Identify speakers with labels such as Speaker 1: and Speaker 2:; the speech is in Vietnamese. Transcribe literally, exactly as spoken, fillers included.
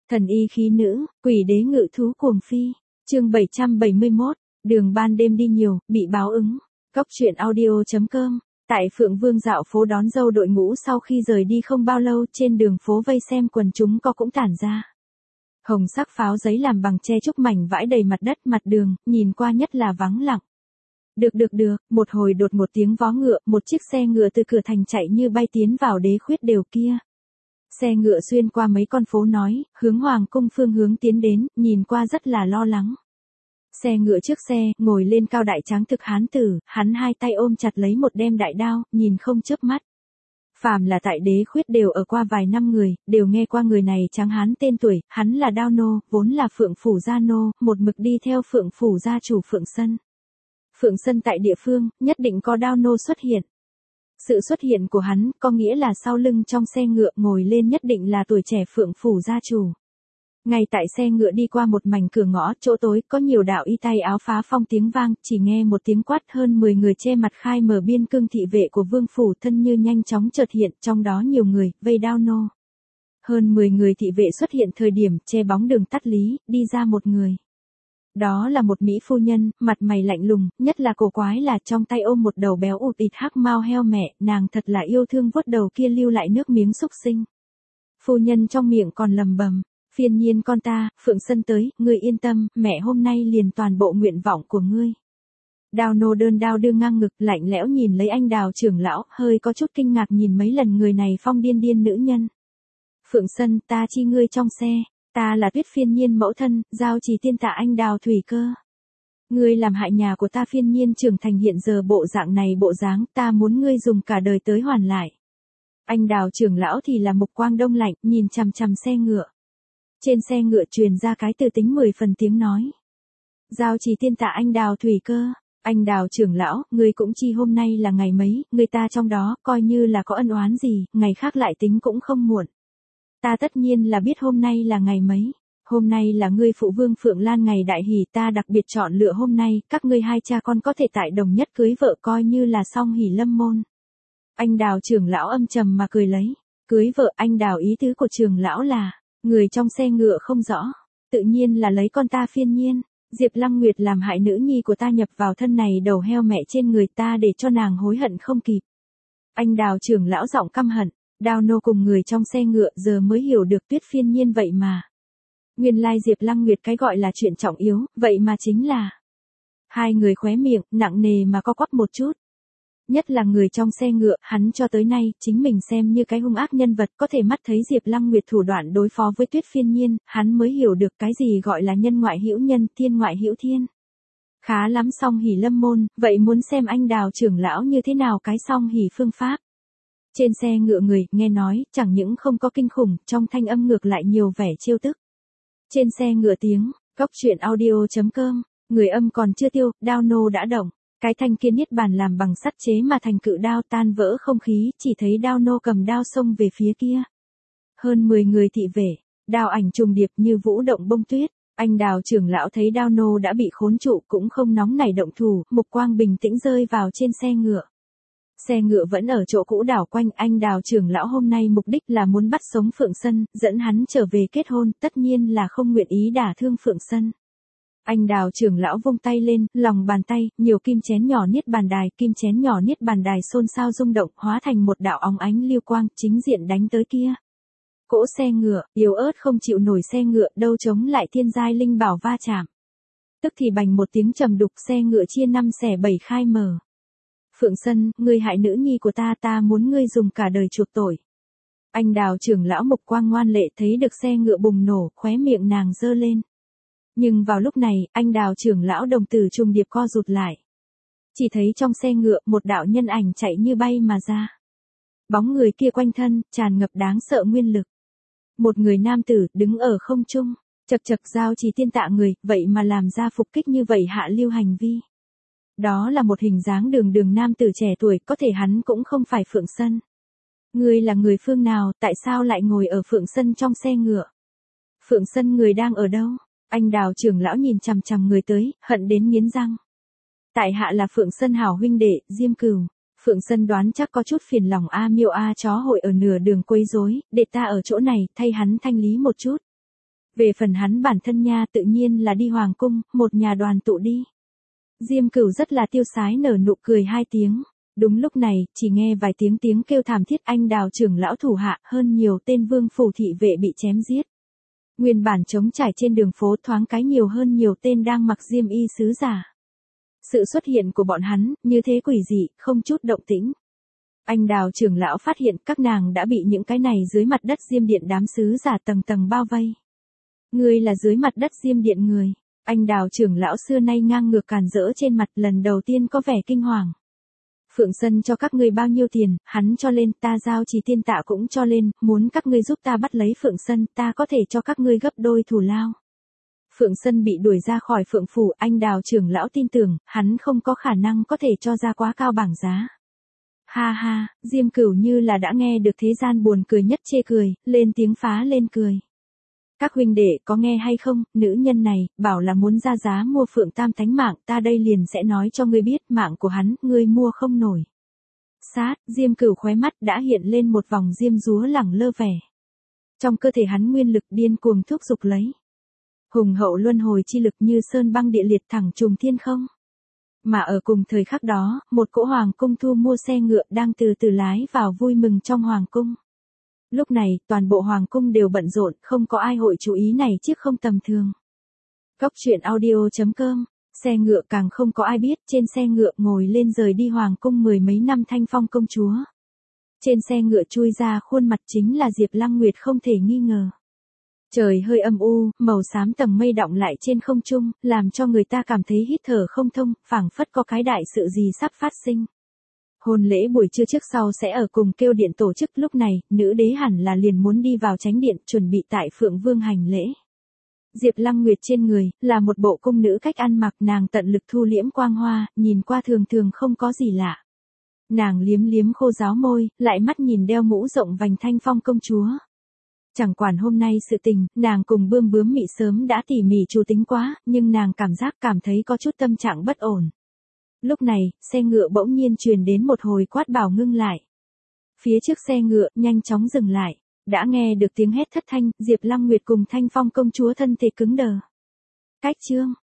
Speaker 1: Thần y khí nữ, quỷ đế ngự thú cuồng phi. Chương bảy trăm bảy mươi mốt, đường ban đêm đi nhiều, bị báo ứng. Góc truyện audio chấm com. Tại Phượng Vương dạo phố đón dâu đội ngũ sau khi rời đi không bao lâu, trên đường phố vây xem quần chúng có cũng tản ra. Hồng sắc pháo giấy làm bằng tre trúc mảnh vãi đầy mặt đất mặt đường, nhìn qua nhất là vắng lặng. Được được được, một hồi đột một tiếng vó ngựa, một chiếc xe ngựa từ cửa thành chạy như bay tiến vào đế khuyết đều kia. Xe ngựa xuyên qua mấy con phố nói, hướng hoàng cung phương hướng tiến đến, nhìn qua rất là lo lắng. Xe ngựa trước xe, ngồi lên cao đại tráng thực hán tử, hắn hai tay ôm chặt lấy một đem đại đao, nhìn không chớp mắt. Phàm là tại đế khuyết đều ở qua vài năm người, đều nghe qua người này tráng hán tên tuổi, hắn là Đao Nô, vốn là Phượng Phủ gia nô, một mực đi theo Phượng Phủ gia chủ Phượng Sân. Phượng Sân tại địa phương, nhất định có Đao Nô xuất hiện. Sự xuất hiện của hắn, có nghĩa là sau lưng trong xe ngựa ngồi lên nhất định là tuổi trẻ Phượng Phủ gia chủ. Ngay tại xe ngựa đi qua một mảnh cửa ngõ, chỗ tối, có nhiều đạo y tay áo phá phong tiếng vang, chỉ nghe một tiếng quát hơn mười người che mặt khai mở biên cương thị vệ của Vương Phủ thân như nhanh chóng chợt hiện, trong đó nhiều người, vây Đao Nô. Hơn mười người thị vệ xuất hiện thời điểm, che bóng đường tắt lý, đi ra một người. Đó là một mỹ phu nhân, mặt mày lạnh lùng, nhất là cổ quái là trong tay ôm một đầu béo ụt ịt hắc mao heo mẹ, nàng thật là yêu thương vuốt đầu kia lưu lại nước miếng xúc sinh. Phu nhân trong miệng còn lầm bầm, phiền nhiên con ta, Phượng Sân tới, ngươi yên tâm, mẹ hôm nay liền toàn bộ nguyện vọng của ngươi. Đao Nô đơn đao đưa ngang ngực, lạnh lẽo nhìn lấy anh Đào trưởng lão, hơi có chút kinh ngạc nhìn mấy lần người này phong điên điên nữ nhân. Phượng Sân, ta chi ngươi trong xe. Ta là Tuyết phiên nhiên mẫu thân, giao trì tiên tạ anh Đào thủy cơ. Ngươi làm hại nhà của ta phiên nhiên trưởng thành hiện giờ bộ dạng này bộ dáng, ta muốn ngươi dùng cả đời tới hoàn lại. Anh Đào trưởng lão thì là mục quang đông lạnh, nhìn chằm chằm xe ngựa. Trên xe ngựa truyền ra cái từ tính mười phần tiếng nói. Giao trì tiên tạ anh Đào thủy cơ. Anh Đào trưởng lão, ngươi cũng chi hôm nay là ngày mấy, người ta trong đó, coi như là có ân oán gì, ngày khác lại tính cũng không muộn. Ta tất nhiên là biết hôm nay là ngày mấy. Hôm nay là ngươi phụ Vương Phượng Lan ngày đại hỷ, ta đặc biệt chọn lựa hôm nay, các ngươi hai cha con có thể tại đồng nhất cưới vợ coi như là song hỷ lâm môn. Anh Đào trưởng lão âm trầm mà cười lấy. Cưới vợ, anh Đào ý tứ của trưởng lão là, người trong xe ngựa không rõ. Tự nhiên là lấy con ta phiên nhiên. Diệp Lăng Nguyệt làm hại nữ nhi của ta nhập vào thân này đầu heo mẹ trên người ta để cho nàng hối hận không kịp. Anh Đào trưởng lão giọng căm hận. Đao Nô cùng người trong xe ngựa giờ mới hiểu được Tuyết phiên nhiên vậy mà. Nguyên lai Diệp Lăng Nguyệt cái gọi là chuyện trọng yếu, vậy mà chính là. Hai người khóe miệng, nặng nề mà co quắp một chút. Nhất là người trong xe ngựa, hắn cho tới nay, chính mình xem như cái hung ác nhân vật có thể mắt thấy Diệp Lăng Nguyệt thủ đoạn đối phó với Tuyết phiên nhiên, hắn mới hiểu được cái gì gọi là nhân ngoại hữu nhân, thiên ngoại hữu thiên. Khá lắm song hỷ lâm môn, vậy muốn xem anh Đào trưởng lão như thế nào cái song hỷ phương pháp. Trên xe ngựa người, nghe nói, chẳng những không có kinh khủng, trong thanh âm ngược lại nhiều vẻ trêu tức. Trên xe ngựa tiếng, góc truyện audio chấm com, người âm còn chưa tiêu, Đao Nô đã động. Cái thanh kia niết bàn làm bằng sắt chế mà thành cự đao tan vỡ không khí, chỉ thấy Đao Nô cầm đao xông về phía kia. Hơn mười người thị vệ, đao ảnh trùng điệp như vũ động bông tuyết. Anh Đào trưởng lão thấy Đao Nô đã bị khốn trụ cũng không nóng nảy động thủ, mục quang bình tĩnh rơi vào trên xe ngựa. Xe ngựa vẫn ở chỗ cũ đảo quanh, anh Đào trưởng lão hôm nay mục đích là muốn bắt sống Phượng Sân, dẫn hắn trở về kết hôn, tất nhiên là không nguyện ý đả thương Phượng Sân. Anh Đào trưởng lão vung tay lên, lòng bàn tay, nhiều kim chén nhỏ niết bàn đài, kim chén nhỏ niết bàn đài xôn xao rung động, hóa thành một đạo óng ánh lưu quang, chính diện đánh tới kia. Cỗ xe ngựa, yếu ớt không chịu nổi xe ngựa, đâu chống lại thiên giai linh bảo va chạm. Tức thì bành một tiếng trầm đục, xe ngựa chia năm xẻ bảy khai mở. Phượng Sân, ngươi hại nữ nhi của ta, ta muốn ngươi dùng cả đời chuộc tội. Anh Đào trưởng lão mục quang ngoan lệ thấy được xe ngựa bùng nổ, khóe miệng nàng giơ lên. Nhưng vào lúc này, anh Đào trưởng lão đồng tử trùng điệp co rụt lại. Chỉ thấy trong xe ngựa một đạo nhân ảnh chạy như bay mà ra. Bóng người kia quanh thân, tràn ngập đáng sợ nguyên lực. Một người nam tử, đứng ở không trung, chật chật giao trì tiên tạ người, vậy mà làm ra phục kích như vậy hạ lưu hành vi. Đó là một hình dáng đường đường nam tử trẻ tuổi, có thể hắn cũng không phải Phượng Sân. Ngươi là người phương nào, tại sao lại ngồi ở Phượng Sân trong xe ngựa? Phượng Sân người đang ở đâu? Anh Đào trưởng lão nhìn chằm chằm người tới, hận đến nghiến răng. Tại hạ là Phượng Sân hảo huynh đệ, Diêm Cửu. Phượng Sân đoán chắc có chút phiền lòng A Miêu A chó hội ở nửa đường quấy rối, để ta ở chỗ này, thay hắn thanh lý một chút. Về phần hắn bản thân nha tự nhiên là đi hoàng cung, một nhà đoàn tụ đi. Diêm Cửu rất là tiêu sái nở nụ cười hai tiếng. Đúng lúc này, chỉ nghe vài tiếng tiếng kêu thảm thiết anh Đào trưởng lão thủ hạ hơn nhiều tên vương phủ thị vệ bị chém giết. Nguyên bản trống trải trên đường phố thoáng cái nhiều hơn nhiều tên đang mặc diêm y sứ giả. Sự xuất hiện của bọn hắn, như thế quỷ dị, không chút động tĩnh. Anh Đào trưởng lão phát hiện các nàng đã bị những cái này dưới mặt đất diêm điện đám sứ giả tầng tầng bao vây. Ngươi là dưới mặt đất diêm điện người. Anh Đào trưởng lão xưa nay ngang ngược càn rỡ trên mặt lần đầu tiên có vẻ kinh hoàng. Phượng Sân cho các ngươi bao nhiêu tiền, hắn cho lên, ta giao trì tiên tạ cũng cho lên, muốn các ngươi giúp ta bắt lấy Phượng Sân, ta có thể cho các ngươi gấp đôi thù lao. Phượng Sân bị đuổi ra khỏi Phượng Phủ, anh Đào trưởng lão tin tưởng, hắn không có khả năng có thể cho ra quá cao bảng giá. Ha ha, Diêm Cửu như là đã nghe được thế gian buồn cười nhất chê cười, lên tiếng phá lên cười. Các huynh đệ có nghe hay không, nữ nhân này, bảo là muốn ra giá mua Phượng Tam Thánh mạng, ta đây liền sẽ nói cho ngươi biết mạng của hắn, ngươi mua không nổi. Sát, Diêm Cửu khóe mắt đã hiện lên một vòng diêm dúa lẳng lơ vẻ. Trong cơ thể hắn nguyên lực điên cuồng thúc giục lấy. Hùng hậu luân hồi chi lực như sơn băng địa liệt thẳng trùng thiên không. Mà ở cùng thời khắc đó, một cỗ hoàng cung thu mua xe ngựa đang từ từ lái vào vui mừng trong hoàng cung. Lúc này, toàn bộ hoàng cung đều bận rộn, không có ai hội chú ý này chiếc không tầm thường. Góc truyện audio chấm com, xe ngựa càng không có ai biết, trên xe ngựa ngồi lên rời đi hoàng cung mười mấy năm Thanh Phong công chúa. Trên xe ngựa chui ra khuôn mặt chính là Diệp Lăng Nguyệt không thể nghi ngờ. Trời hơi âm u, màu xám tầng mây đọng lại trên không trung, làm cho người ta cảm thấy hít thở không thông, phảng phất có cái đại sự gì sắp phát sinh. Hôn lễ buổi trưa trước sau sẽ ở cùng kêu điện tổ chức, lúc này, nữ đế hẳn là liền muốn đi vào chánh điện, chuẩn bị tại Phượng Vương hành lễ. Diệp Lăng Nguyệt trên người, là một bộ cung nữ cách ăn mặc, nàng tận lực thu liễm quang hoa, nhìn qua thường thường không có gì lạ. Nàng liếm liếm khô ráo môi, lại mắt nhìn đeo mũ rộng vành Thanh Phong công chúa. Chẳng quản hôm nay sự tình, nàng cùng Bươm Bướm Mị sớm đã tỉ mỉ chủ tính quá, nhưng nàng cảm giác cảm thấy có chút tâm trạng bất ổn. Lúc này, xe ngựa bỗng nhiên truyền đến một hồi quát bảo ngưng lại. Phía trước xe ngựa, nhanh chóng dừng lại. Đã nghe được tiếng hét thất thanh, Diệp Lăng Nguyệt cùng Thanh Phong công chúa thân thể cứng đờ. Cách chương,